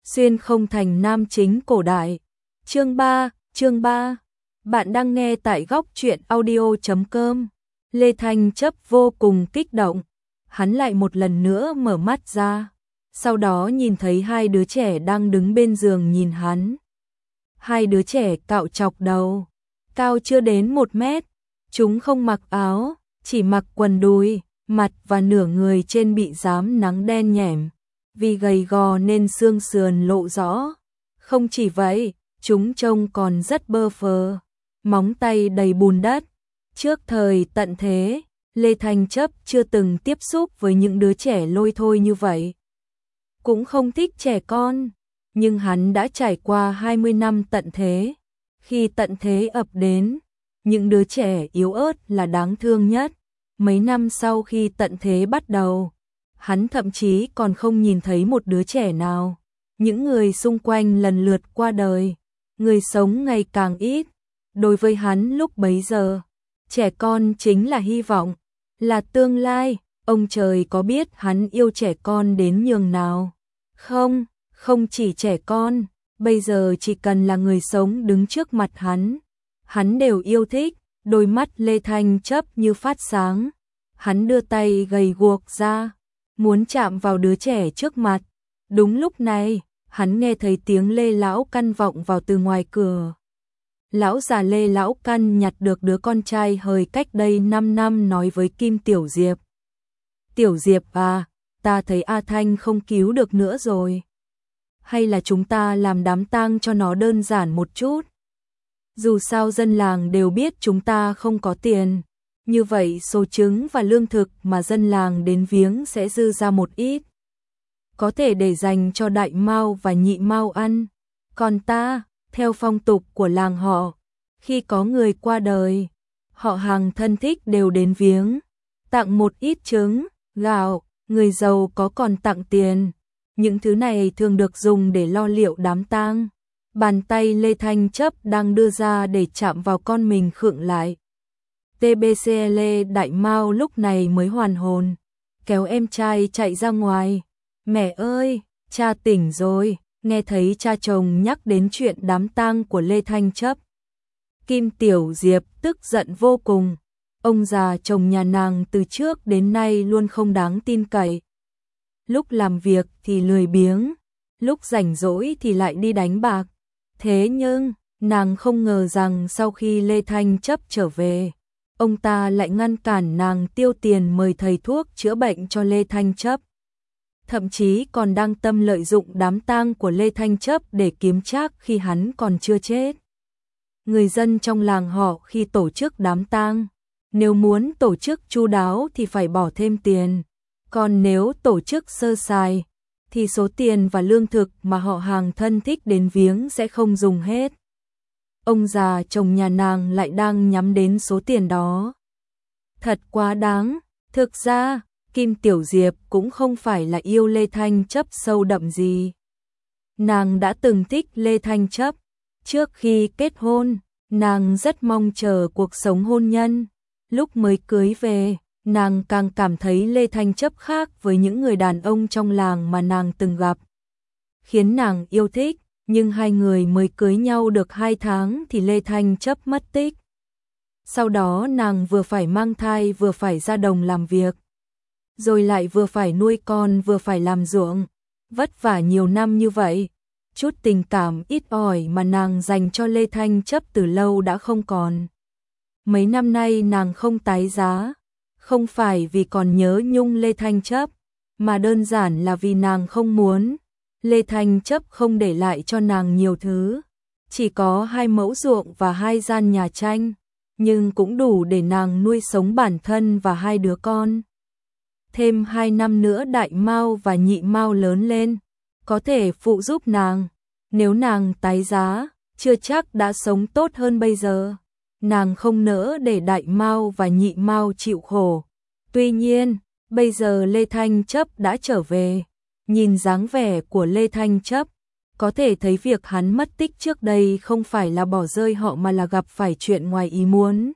Xuyên không thành nam chính cổ đại. Chương 3. Bạn đang nghe tại góc truyện audio.com. Lê Thanh Chấp vô cùng kích động. Hắn lại một lần nữa mở mắt ra. Sau đó nhìn thấy hai đứa trẻ đang đứng bên giường nhìn hắn. Hai đứa trẻ cạo chọc đầu. Cao chưa đến 1 mét. Chúng không mặc áo, chỉ mặc quần đùi, mặt và nửa người trên bị rám nắng đen nhẻm. Vì gầy gò nên xương sườn lộ rõ. Không chỉ vậy, chúng trông còn rất bơ phờ, móng tay đầy bùn đất. Trước thời tận thế, Lê Thanh Chấp chưa từng tiếp xúc với những đứa trẻ lôi thôi như vậy. Cũng không thích trẻ con, nhưng hắn đã trải qua 20 năm tận thế. Khi tận thế ập đến, những đứa trẻ yếu ớt là đáng thương nhất. Mấy năm sau khi tận thế bắt đầu, hắn thậm chí còn không nhìn thấy một đứa trẻ nào. Những người xung quanh lần lượt qua đời, người sống ngày càng ít. Đối với hắn lúc bấy giờ, trẻ con chính là hy vọng, là tương lai. Ông trời có biết hắn yêu trẻ con đến nhường nào? Không chỉ trẻ con, bây giờ chỉ cần là người sống đứng trước mặt hắn đều yêu thích. Đôi mắt Lê Thanh Chấp như phát sáng. Hắn đưa tay gầy guộc ra, muốn chạm vào đứa trẻ trước mặt. Đúng lúc này, hắn nghe thấy tiếng Lê Lão Căn vọng vào từ ngoài cửa. Lão già Lê Lão Căn nhặt được đứa con trai hời cách đây 5 năm nói với Kim Tiểu Diệp. Tiểu Diệp à, ta thấy A Thanh không cứu được nữa rồi. Hay là chúng ta làm đám tang cho nó đơn giản một chút? Dù sao dân làng đều biết chúng ta không có tiền. Như vậy số trứng và lương thực mà dân làng đến viếng sẽ dư ra một ít. Có thể để dành cho đại mao và nhị mao ăn. Còn ta, theo phong tục của làng họ, khi có người qua đời, họ hàng thân thích đều đến viếng, tặng một ít trứng, gạo, người giàu có còn tặng tiền. Những thứ này thường được dùng để lo liệu đám tang. Bàn tay Lê Thanh Chấp đang đưa ra để chạm vào con mình khựng lại. TBCL Đại Mao lúc này mới hoàn hồn, kéo em trai chạy ra ngoài. Mẹ ơi, cha tỉnh rồi. Nghe thấy cha chồng nhắc đến chuyện đám tang của Lê Thanh Chấp, Kim Tiểu Diệp tức giận vô cùng. Ông già chồng nhà nàng từ trước đến nay luôn không đáng tin cậy. Lúc làm việc thì lười biếng, lúc rảnh rỗi thì lại đi đánh bạc. Thế nhưng, nàng không ngờ rằng sau khi Lê Thanh Chấp trở về, ông ta lại ngăn cản nàng tiêu tiền mời thầy thuốc chữa bệnh cho Lê Thanh Chấp. Thậm chí còn đang tâm lợi dụng đám tang của Lê Thanh Chấp để kiếm trác khi hắn còn chưa chết. Người dân trong làng họ khi tổ chức đám tang, nếu muốn tổ chức chu đáo thì phải bỏ thêm tiền. Còn nếu tổ chức sơ sài, thì số tiền và lương thực mà họ hàng thân thích đến viếng sẽ không dùng hết. Ông già chồng nhà nàng lại đang nhắm đến số tiền đó. Thật quá đáng. Thực ra, Kim Tiểu Diệp cũng không phải là yêu Lê Thanh Chấp sâu đậm gì. Nàng đã từng thích Lê Thanh Chấp. Trước khi kết hôn, nàng rất mong chờ cuộc sống hôn nhân. Lúc mới cưới về, nàng càng cảm thấy Lê Thanh Chấp khác với những người đàn ông trong làng mà nàng từng gặp, khiến nàng yêu thích. Nhưng hai người mới cưới nhau được 2 tháng thì Lê Thanh Chấp mất tích. Sau đó nàng vừa phải mang thai vừa phải ra đồng làm việc, rồi lại vừa phải nuôi con vừa phải làm ruộng. Vất vả nhiều năm như vậy, chút tình cảm ít ỏi mà nàng dành cho Lê Thanh Chấp từ lâu đã không còn. Mấy năm nay nàng không tái giá, không phải vì còn nhớ nhung Lê Thanh Chấp, mà đơn giản là vì nàng không muốn Lê Thanh Chấp không để lại cho nàng nhiều thứ. Chỉ có 2 mẫu ruộng và 2 gian nhà tranh, nhưng cũng đủ để nàng nuôi sống bản thân và 2 đứa con. Thêm 2 năm nữa đại mao và nhị mao lớn lên, có thể phụ giúp nàng. Nếu nàng tái giá, chưa chắc đã sống tốt hơn bây giờ. Nàng không nỡ để đại mao và nhị mao chịu khổ. Tuy nhiên, bây giờ Lê Thanh Chấp đã trở về. Nhìn dáng vẻ của Lê Thanh Chấp, có thể thấy việc hắn mất tích trước đây không phải là bỏ rơi họ mà là gặp phải chuyện ngoài ý muốn.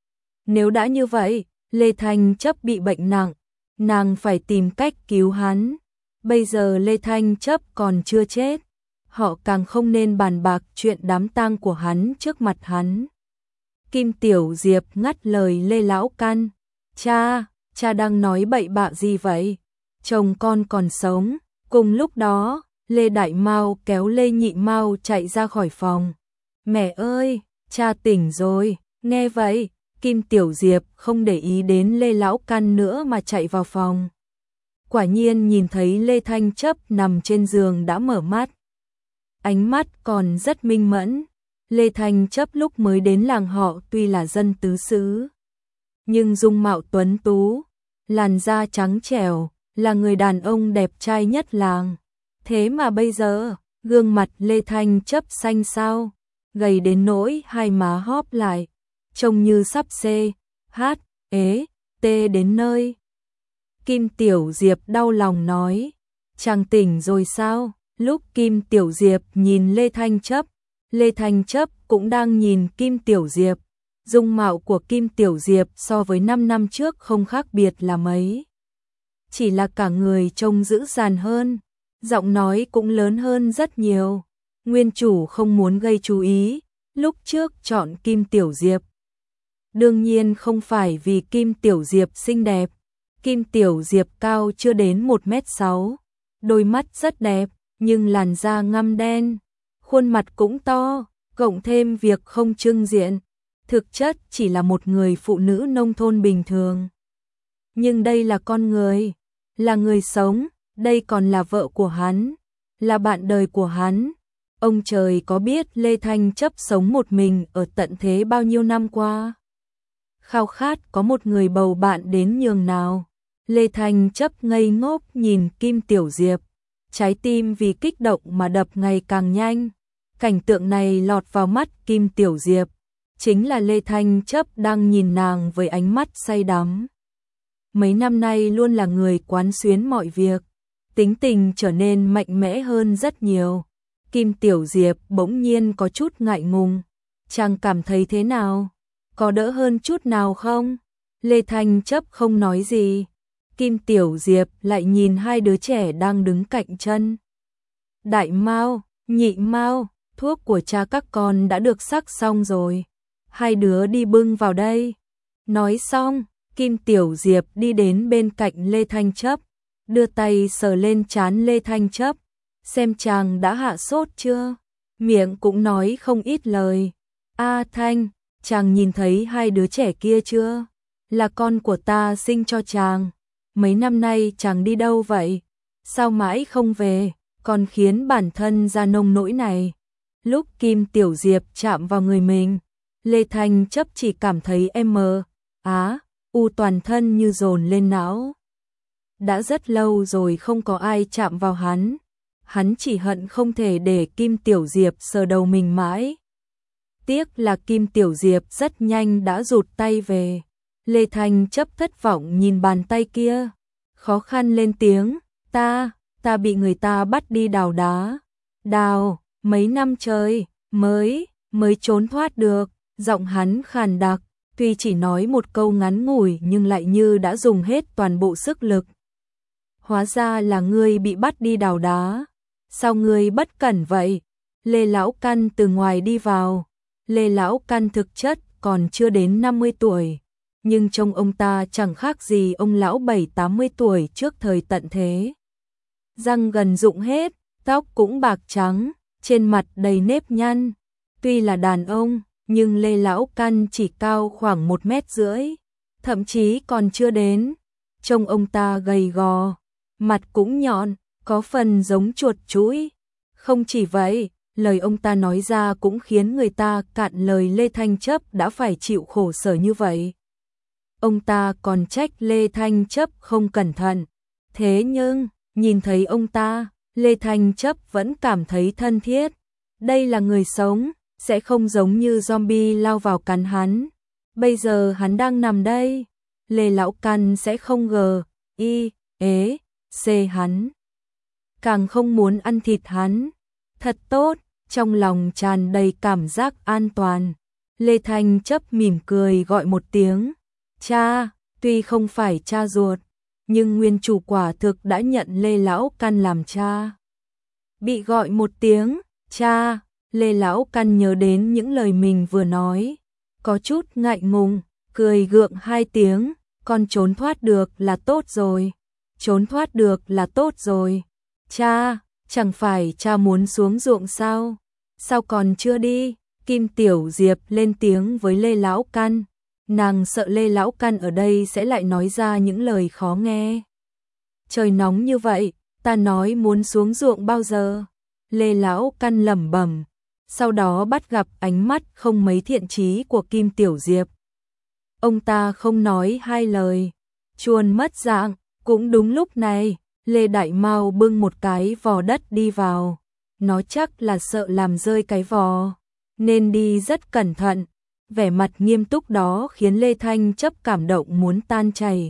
Nếu đã như vậy, Lê Thanh Chấp bị bệnh nặng, nàng phải tìm cách cứu hắn. Bây giờ Lê Thanh Chấp còn chưa chết, họ càng không nên bàn bạc chuyện đám tang của hắn trước mặt hắn. Kim Tiểu Diệp ngắt lời Lê Lão Căn. Cha đang nói bậy bạ gì vậy? Chồng con còn sống. Cùng lúc đó, Lê Đại Mao kéo Lê Nhị Mao chạy ra khỏi phòng. Mẹ ơi, cha tỉnh rồi. Nghe vậy, Kim Tiểu Diệp không để ý đến Lê Lão Căn nữa mà chạy vào phòng. Quả nhiên nhìn thấy Lê Thanh Chấp nằm trên giường đã mở mắt. Ánh mắt còn rất minh mẫn. Lê Thanh Chấp lúc mới đến làng họ tuy là dân tứ xứ, nhưng dung mạo tuấn tú, làn da trắng trẻo, là người đàn ông đẹp trai nhất làng. Thế mà bây giờ, gương mặt Lê Thanh Chấp xanh xao, gầy đến nỗi hai má hóp lại, trông như sắp tê đến nơi. Kim Tiểu Diệp đau lòng nói, chàng tỉnh rồi sao? Lúc Kim Tiểu Diệp nhìn Lê Thanh Chấp cũng đang nhìn Kim Tiểu Diệp. Dung mạo của Kim Tiểu Diệp so với 5 năm trước không khác biệt là mấy. Chỉ là cả người trông dữ dằn hơn, giọng nói cũng lớn hơn rất nhiều. Nguyên chủ không muốn gây chú ý, lúc trước chọn Kim Tiểu Diệp. Đương nhiên không phải vì Kim Tiểu Diệp xinh đẹp. Kim Tiểu Diệp cao chưa đến 1m6, đôi mắt rất đẹp, nhưng làn da ngăm đen, khuôn mặt cũng to, cộng thêm việc không trưng diện, thực chất chỉ là một người phụ nữ nông thôn bình thường. Nhưng đây là con người, là người sống, đây còn là vợ của hắn, là bạn đời của hắn. Ông trời có biết Lê Thanh Chấp sống một mình ở tận thế bao nhiêu năm qua. Khao khát có một người bầu bạn đến nhường nào. Lê Thanh Chấp ngây ngốc nhìn Kim Tiểu Diệp, trái tim vì kích động mà đập ngày càng nhanh. Cảnh tượng này lọt vào mắt Kim Tiểu Diệp, chính là Lê Thanh Chấp đang nhìn nàng với ánh mắt say đắm. Mấy năm nay luôn là người quán xuyến mọi việc, tính tình trở nên mạnh mẽ hơn rất nhiều. Kim Tiểu Diệp bỗng nhiên có chút ngại ngùng. Chàng cảm thấy thế nào? Có đỡ hơn chút nào không? Lê Thanh Chấp không nói gì. Kim Tiểu Diệp lại nhìn hai đứa trẻ đang đứng cạnh chân. Đại Mao, Nhị Mao, thuốc của cha các con đã được sắc xong rồi. Hai đứa đi bưng vào đây. Nói xong, Kim Tiểu Diệp đi đến bên cạnh Lê Thanh Chấp, đưa tay sờ lên trán Lê Thanh Chấp, xem chàng đã hạ sốt chưa. Miệng cũng nói không ít lời. A Thanh, chàng nhìn thấy hai đứa trẻ kia chưa? Là con của ta sinh cho chàng. Mấy năm nay chàng đi đâu vậy? Sao mãi không về, còn khiến bản thân ra nông nỗi này? Lúc Kim Tiểu Diệp chạm vào người mình, Lê Thanh Chấp chỉ cảm thấy toàn thân như dồn lên não. Đã rất lâu rồi không có ai chạm vào hắn. Hắn chỉ hận không thể để Kim Tiểu Diệp sờ đầu mình mãi. Tiếc là Kim Tiểu Diệp rất nhanh đã rụt tay về. Lê Thanh Chấp thất vọng nhìn bàn tay kia, khó khăn lên tiếng, ta bị người ta bắt đi đào đá. Đào, mấy năm trời, mới trốn thoát được. Giọng hắn khàn đặc, tuy chỉ nói một câu ngắn ngủi nhưng lại như đã dùng hết toàn bộ sức lực. Hóa ra là ngươi bị bắt đi đào đá. Sao ngươi bất cẩn vậy? Lê Lão Căn từ ngoài đi vào. Lê Lão Căn thực chất còn chưa đến 50 tuổi. Nhưng trông ông ta chẳng khác gì ông lão 70-80 tuổi trước thời tận thế. Răng gần rụng hết, tóc cũng bạc trắng, trên mặt đầy nếp nhăn. Tuy là đàn ông, nhưng Lê Lão Căn chỉ cao khoảng 1,5 m, thậm chí còn chưa đến. Trông ông ta gầy gò, mặt cũng nhọn, có phần giống chuột chũi. Không chỉ vậy, lời ông ta nói ra cũng khiến người ta cạn lời Lê Thanh Chấp đã phải chịu khổ sở như vậy. Ông ta còn trách Lê Thanh Chấp không cẩn thận. Thế nhưng, nhìn thấy ông ta, Lê Thanh Chấp vẫn cảm thấy thân thiết. Đây là người sống, sẽ không giống như zombie lao vào cắn hắn. Bây giờ hắn đang nằm đây. Lê Lão Căn sẽ không hắn. Càng không muốn ăn thịt hắn. Thật tốt, trong lòng tràn đầy cảm giác an toàn. Lê Thanh Chấp mỉm cười gọi một tiếng. Cha, tuy không phải cha ruột, nhưng nguyên chủ quả thực đã nhận Lê Lão Căn làm cha. Bị gọi một tiếng, Cha, Lê Lão Căn nhớ đến những lời mình vừa nói, có chút ngại ngùng, cười gượng hai tiếng, con trốn thoát được là tốt rồi, trốn thoát được là tốt rồi. Cha, chẳng phải cha muốn xuống ruộng sao? Sao còn chưa đi? Kim Tiểu Diệp lên tiếng với Lê Lão Căn, nàng sợ Lê Lão Căn ở đây sẽ lại nói ra những lời khó nghe. Trời nóng như vậy, ta nói muốn xuống ruộng bao giờ? Lê Lão Căn lẩm bẩm, sau đó bắt gặp ánh mắt không mấy thiện chí của Kim Tiểu Diệp. Ông ta không nói hai lời, chuồn mất dạng. Cũng đúng lúc này, Lê Đại Mao bưng một cái vò đất đi vào. Nó chắc là sợ làm rơi cái vò, nên đi rất cẩn thận. Vẻ mặt nghiêm túc đó khiến Lê Thanh Chấp cảm động muốn tan chảy.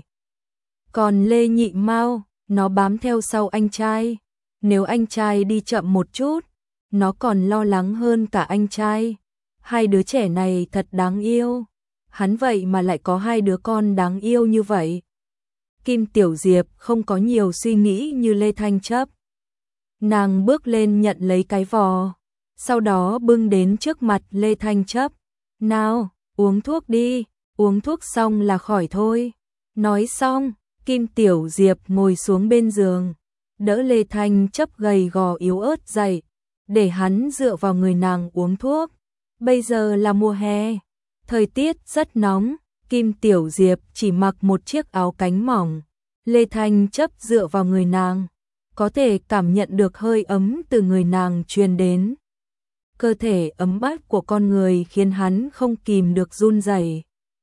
Còn Lê Nhị Mao, nó bám theo sau anh trai. Nếu anh trai đi chậm một chút, nó còn lo lắng hơn cả anh trai. Hai đứa trẻ này thật đáng yêu. Hắn vậy mà lại có hai đứa con đáng yêu như vậy. Kim Tiểu Diệp không có nhiều suy nghĩ như Lê Thanh Chấp. Nàng bước lên nhận lấy cái vò, sau đó bưng đến trước mặt Lê Thanh Chấp. Nào, uống thuốc đi, uống thuốc xong là khỏi thôi. Nói xong, Kim Tiểu Diệp ngồi xuống bên giường, đỡ Lê Thanh Chấp gầy gò yếu ớt dậy, để hắn dựa vào người nàng uống thuốc. Bây giờ là mùa hè, thời tiết rất nóng, Kim Tiểu Diệp chỉ mặc một chiếc áo cánh mỏng. Lê Thanh Chấp dựa vào người nàng, có thể cảm nhận được hơi ấm từ người nàng truyền đến. Cơ thể ấm áp của con người khiến hắn không kìm được run rẩy.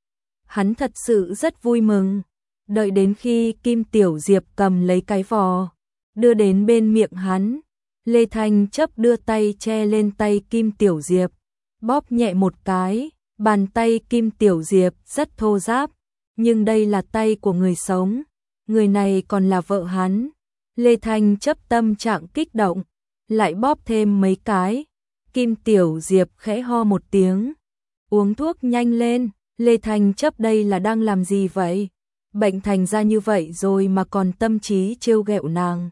Hắn thật sự rất vui mừng. Đợi đến khi Kim Tiểu Diệp cầm lấy cái vò, đưa đến bên miệng hắn, Lê Thanh Chấp đưa tay che lên tay Kim Tiểu Diệp, bóp nhẹ một cái. Bàn tay Kim Tiểu Diệp rất thô ráp, nhưng đây là tay của người sống, người này còn là vợ hắn. Lê Thanh Chấp tâm trạng kích động, lại bóp thêm mấy cái. Kim Tiểu Diệp khẽ ho một tiếng, uống thuốc nhanh lên. Lê Thanh Chấp đây là đang làm gì vậy? Bệnh thành ra như vậy rồi mà còn tâm trí trêu ghẹo nàng.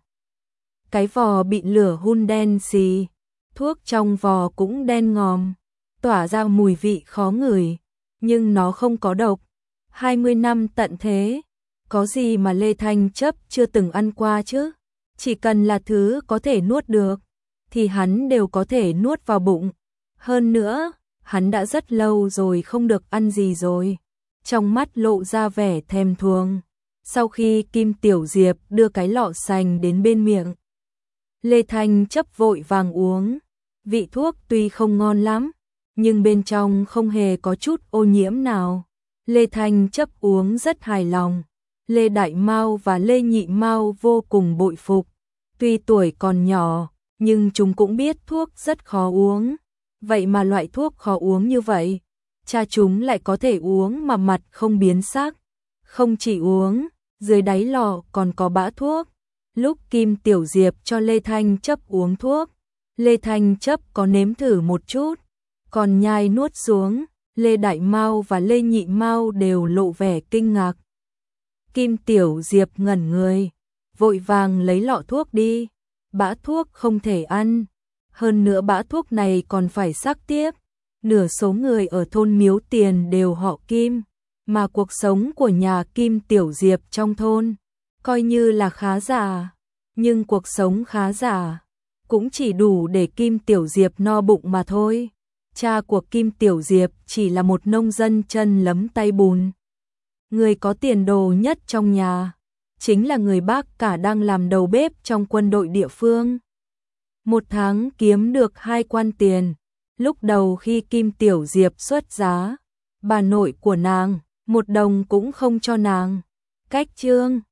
Cái vò bị lửa hun đen xì, thuốc trong vò cũng đen ngòm, tỏa ra mùi vị khó ngửi, nhưng nó không có độc. 20 năm tận thế, có gì mà Lê Thanh Chấp chưa từng ăn qua chứ? Chỉ cần là thứ có thể nuốt được, thì hắn đều có thể nuốt vào bụng. Hơn nữa, hắn đã rất lâu rồi không được ăn gì rồi. Trong mắt lộ ra vẻ thèm thuồng. Sau khi Kim Tiểu Diệp đưa cái lọ sành đến bên miệng, Lê Thanh Chấp vội vàng uống. Vị thuốc tuy không ngon lắm, nhưng bên trong không hề có chút ô nhiễm nào. Lê Thanh Chấp uống rất hài lòng. Lê Đại Mao và Lê Nhị Mao vô cùng bội phục. Tuy tuổi còn nhỏ, nhưng chúng cũng biết thuốc rất khó uống. Vậy mà loại thuốc khó uống như vậy, cha chúng lại có thể uống mà mặt không biến sắc. Không chỉ uống, dưới đáy lọ còn có bã thuốc. Lúc Kim Tiểu Diệp cho Lê Thanh Chấp uống thuốc, Lê Thanh Chấp có nếm thử một chút, còn nhai nuốt xuống. Lê Đại Mao và Lê Nhị Mao đều lộ vẻ kinh ngạc. Kim Tiểu Diệp ngẩn người, vội vàng lấy lọ thuốc đi. Bã thuốc không thể ăn, hơn nữa bã thuốc này còn phải sắc tiếp. Nửa số người ở thôn Miếu Tiền đều họ Kim, mà cuộc sống của nhà Kim Tiểu Diệp trong thôn coi như là khá giả, nhưng cuộc sống khá giả cũng chỉ đủ để Kim Tiểu Diệp no bụng mà thôi. Cha của Kim Tiểu Diệp chỉ là một nông dân chân lấm tay bùn. Người có tiền đồ nhất trong nhà chính là người bác cả đang làm đầu bếp trong quân đội địa phương. Một tháng kiếm được 2 quan tiền. Lúc đầu khi Kim Tiểu Diệp xuất giá, bà nội của nàng 1 đồng cũng không cho nàng. Cách chương